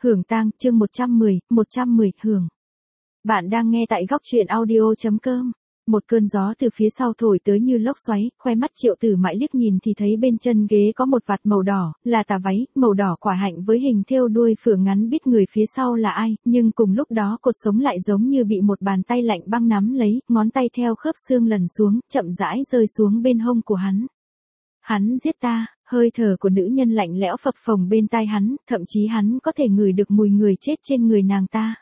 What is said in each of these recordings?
Hưởng tang, chương 110, hưởng. Bạn đang nghe tại góc truyện audio.com. Một cơn gió từ phía sau thổi tới như lốc xoáy, khoe mắt Triệu Tử Mại liếc nhìn thì thấy bên chân ghế có một vạt màu đỏ, là tà váy, màu đỏ quả hạnh với hình thêu đuôi phượng ngắn, biết người phía sau là ai, nhưng cùng lúc đó cột sống lại giống như bị một bàn tay lạnh băng nắm lấy, ngón tay theo khớp xương lần xuống, chậm rãi rơi xuống bên hông của hắn. Hắn giết ta, hơi thở của nữ nhân lạnh lẽo phập phồng bên tai hắn, thậm chí hắn có thể ngửi được mùi người chết trên người nàng ta.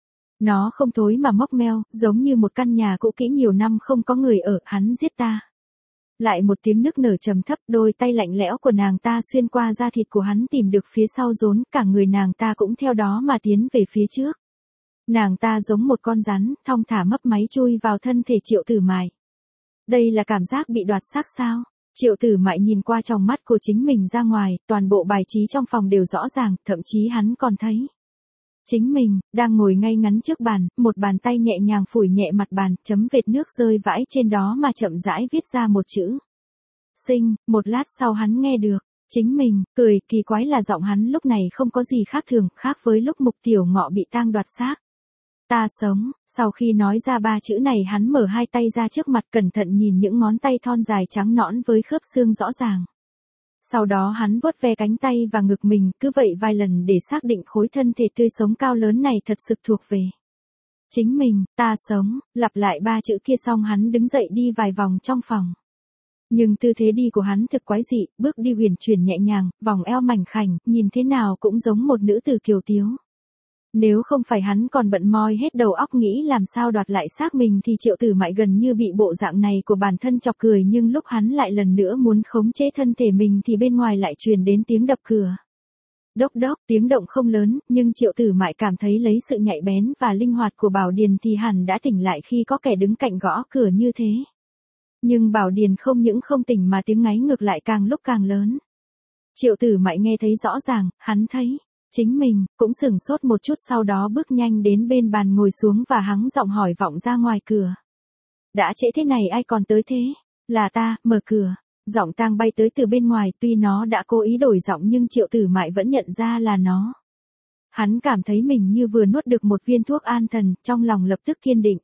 Nó không thối mà mốc meo, giống như một căn nhà cũ kỹ nhiều năm không có người ở, hắn giết ta. Lại một tiếng nức nở trầm thấp, đôi tay lạnh lẽo của nàng ta xuyên qua da thịt của hắn tìm được phía sau rốn, cả người nàng ta cũng theo đó mà tiến về phía trước. Nàng ta giống một con rắn, thong thả mấp máy chui vào thân thể Triệu Tử Mại. Đây là cảm giác bị đoạt xác sao? Triệu Tử Mại nhìn qua trong mắt của chính mình ra ngoài, toàn bộ bài trí trong phòng đều rõ ràng, thậm chí hắn còn thấy. Chính mình, đang ngồi ngay ngắn trước bàn, một bàn tay nhẹ nhàng phủi nhẹ mặt bàn, chấm vệt nước rơi vãi trên đó mà chậm rãi viết ra một chữ. Sinh, một lát sau hắn nghe được. Chính mình, cười, kỳ quái là giọng hắn lúc này không có gì khác thường, khác với lúc Mục Tiểu Ngọ bị tang đoạt xác. Ta sống, sau khi nói ra ba chữ này hắn mở hai tay ra trước mặt cẩn thận nhìn những ngón tay thon dài trắng nõn với khớp xương rõ ràng. Sau đó hắn vuốt ve cánh tay và ngực mình, cứ vậy vài lần để xác định khối thân thể tươi sống cao lớn này thật sự thuộc về. Chính mình, ta sống, lặp lại ba chữ kia xong hắn đứng dậy đi vài vòng trong phòng. Nhưng tư thế đi của hắn thực quái dị, bước đi huyền chuyển nhẹ nhàng, vòng eo mảnh khảnh, nhìn thế nào cũng giống một nữ tử kiều tiếu. Nếu không phải hắn còn bận moi hết đầu óc nghĩ làm sao đoạt lại xác mình thì Triệu Tử Mại gần như bị bộ dạng này của bản thân chọc cười, nhưng lúc hắn lại lần nữa muốn khống chế thân thể mình thì bên ngoài lại truyền đến tiếng đập cửa. Đốc đốc, tiếng động không lớn, nhưng Triệu Tử Mại cảm thấy lấy sự nhạy bén và linh hoạt của Bảo Điền thì hẳn đã tỉnh lại khi có kẻ đứng cạnh gõ cửa như thế. Nhưng Bảo Điền không những không tỉnh mà tiếng ngáy ngược lại càng lúc càng lớn. Triệu Tử Mại nghe thấy rõ ràng, hắn thấy. Chính mình, cũng sửng sốt một chút sau đó bước nhanh đến bên bàn ngồi xuống và hắng giọng hỏi vọng ra ngoài cửa. Đã trễ thế này ai còn tới thế? Là ta, mở cửa. Giọng tang bay tới từ bên ngoài, tuy nó đã cố ý đổi giọng nhưng Triệu Tử Mại vẫn nhận ra là nó. Hắn cảm thấy mình như vừa nuốt được một viên thuốc an thần, trong lòng lập tức kiên định.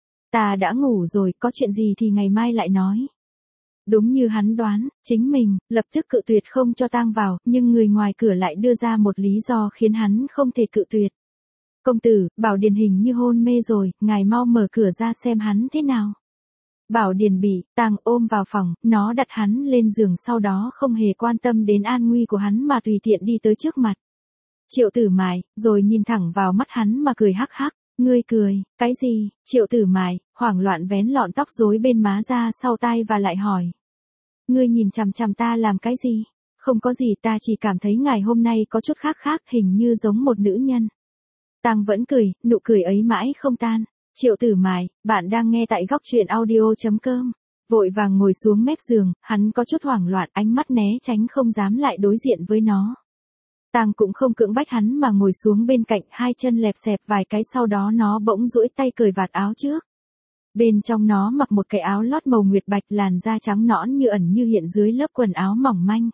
Ta đã ngủ rồi, có chuyện gì thì ngày mai lại nói. Đúng như hắn đoán, chính mình, lập tức cự tuyệt không cho tang vào, nhưng người ngoài cửa lại đưa ra một lý do khiến hắn không thể cự tuyệt. Công tử, Bảo Điền hình như hôn mê rồi, ngài mau mở cửa ra xem hắn thế nào. Bảo Điền bị tang ôm vào phòng, nó đặt hắn lên giường sau đó không hề quan tâm đến an nguy của hắn mà tùy tiện đi tới trước mặt. Triệu Tử Mại, rồi nhìn thẳng vào mắt hắn mà cười hắc hắc. Ngươi cười, cái gì? Triệu Tử Mại, hoảng loạn vén lọn tóc rối bên má ra sau tai và lại hỏi. Ngươi nhìn chằm chằm ta làm cái gì? Không có gì, ta chỉ cảm thấy ngài hôm nay có chút khác khác, hình như giống một nữ nhân. Tang vẫn cười, nụ cười ấy mãi không tan. Triệu Tử Mại, bạn đang nghe tại góc truyện audio.com. Vội vàng ngồi xuống mép giường, hắn có chút hoảng loạn, ánh mắt né tránh không dám lại đối diện với nó. Tang cũng không cưỡng bách hắn mà ngồi xuống bên cạnh, hai chân lẹp xẹp vài cái sau đó nó bỗng duỗi tay cởi vạt áo trước. Bên trong nó mặc một cái áo lót màu nguyệt bạch, làn da trắng nõn như ẩn như hiện dưới lớp quần áo mỏng manh.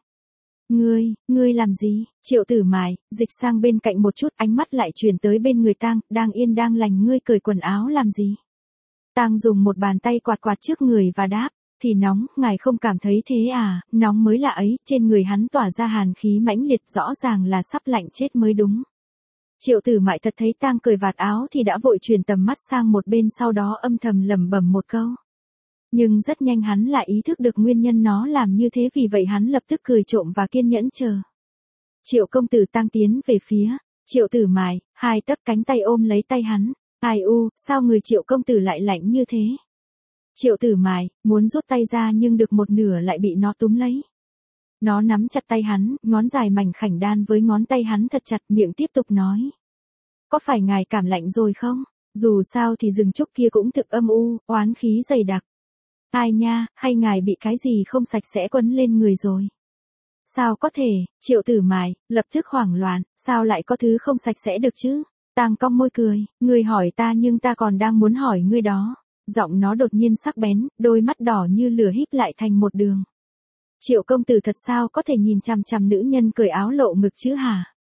Ngươi làm gì? Triệu Tử Mại, dịch sang bên cạnh một chút, ánh mắt lại chuyển tới bên người Tang, đang yên đang lành, ngươi cởi quần áo làm gì? Tang dùng một bàn tay quạt quạt trước người và đáp. Thì nóng, ngài không cảm thấy thế à? Nóng mới lạ ấy, trên người hắn tỏa ra hàn khí mãnh liệt, rõ ràng là sắp lạnh chết mới đúng. Triệu Tử Mại thật thấy Tang cởi vạt áo thì đã vội chuyển tầm mắt sang một bên, sau đó âm thầm lẩm bẩm một câu. Nhưng rất nhanh hắn lại ý thức được nguyên nhân nó làm như thế, vì vậy hắn lập tức cười trộm và kiên nhẫn chờ. Triệu công tử. Tang tiến về phía Triệu Tử Mại, hai tấc cánh tay ôm lấy tay hắn. Ai u, sao người Triệu công tử lại lạnh như thế? Triệu Tử Mại muốn rút tay ra nhưng được một nửa lại bị nó túm lấy. Nó nắm chặt tay hắn, ngón dài mảnh khảnh đan với ngón tay hắn thật chặt, miệng tiếp tục nói. Có phải ngài cảm lạnh rồi không? Dù sao thì rừng trúc kia cũng thực âm u, oán khí dày đặc. Ai nha, hay ngài bị cái gì không sạch sẽ quấn lên người rồi? Sao có thể? Triệu Tử Mại lập tức hoảng loạn, sao lại có thứ không sạch sẽ được chứ? Tang cong môi cười, ngươi hỏi ta nhưng ta còn đang muốn hỏi ngươi đó. Giọng nó đột nhiên sắc bén, đôi mắt đỏ như lửa híp lại thành một đường. Triệu công tử thật sao có thể nhìn chằm chằm nữ nhân cởi áo lộ ngực chứ hả?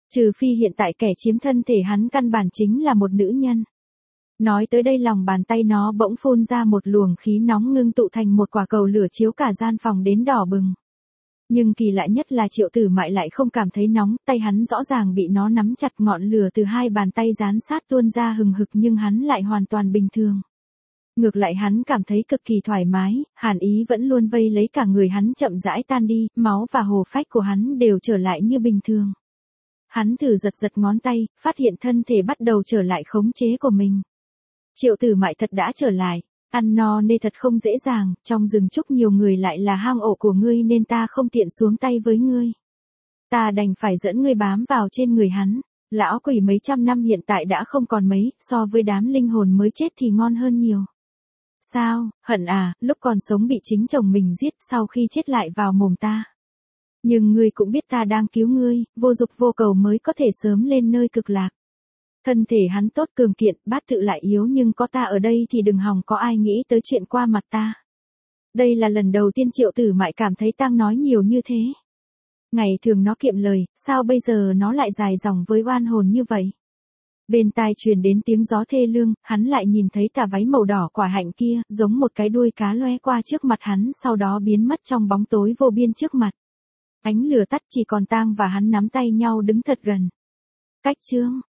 Trừ phi hiện tại kẻ chiếm thân thể hắn căn bản chính là một nữ nhân. Nói tới đây lòng bàn tay nó bỗng phun ra một luồng khí nóng ngưng tụ thành một quả cầu lửa chiếu cả gian phòng đến đỏ bừng. Nhưng kỳ lạ nhất là Triệu Tử Mại lại không cảm thấy nóng, tay hắn rõ ràng bị nó nắm chặt, ngọn lửa từ hai bàn tay dán sát tuôn ra hừng hực nhưng hắn lại hoàn toàn bình thường. Ngược lại hắn cảm thấy cực kỳ thoải mái, hàn ý vẫn luôn vây lấy cả người hắn chậm rãi tan đi, máu và hồ phách của hắn đều trở lại như bình thường. Hắn thử giật giật ngón tay, phát hiện thân thể bắt đầu trở lại khống chế của mình. Triệu Tử Mại thật đã trở lại, ăn no nê thật không dễ dàng, trong rừng trúc nhiều người lại là hang ổ của ngươi nên ta không tiện xuống tay với ngươi. Ta đành phải dẫn ngươi bám vào trên người hắn. Lão quỷ mấy trăm năm hiện tại đã không còn mấy, so với đám linh hồn mới chết thì ngon hơn nhiều. Sao, hận à, lúc còn sống bị chính chồng mình giết, sau khi chết lại vào mồm ta. Nhưng ngươi cũng biết ta đang cứu ngươi, vô dục vô cầu mới có thể sớm lên nơi cực lạc. Thân thể hắn tốt cường kiện, bát tự lại yếu nhưng có ta ở đây thì đừng hòng có ai nghĩ tới chuyện qua mặt ta. Đây là lần đầu tiên Triệu Tử Mại cảm thấy Tang nói nhiều như thế. Ngày thường nó kiệm lời, sao bây giờ nó lại dài dòng với oan hồn như vậy? Bên tai truyền đến tiếng gió thê lương, hắn lại nhìn thấy tà váy màu đỏ quả hạnh kia, giống một cái đuôi cá loe qua trước mặt hắn, sau đó biến mất trong bóng tối vô biên trước mặt. Ánh lửa tắt chỉ còn Tang và hắn nắm tay nhau đứng thật gần. Cách chương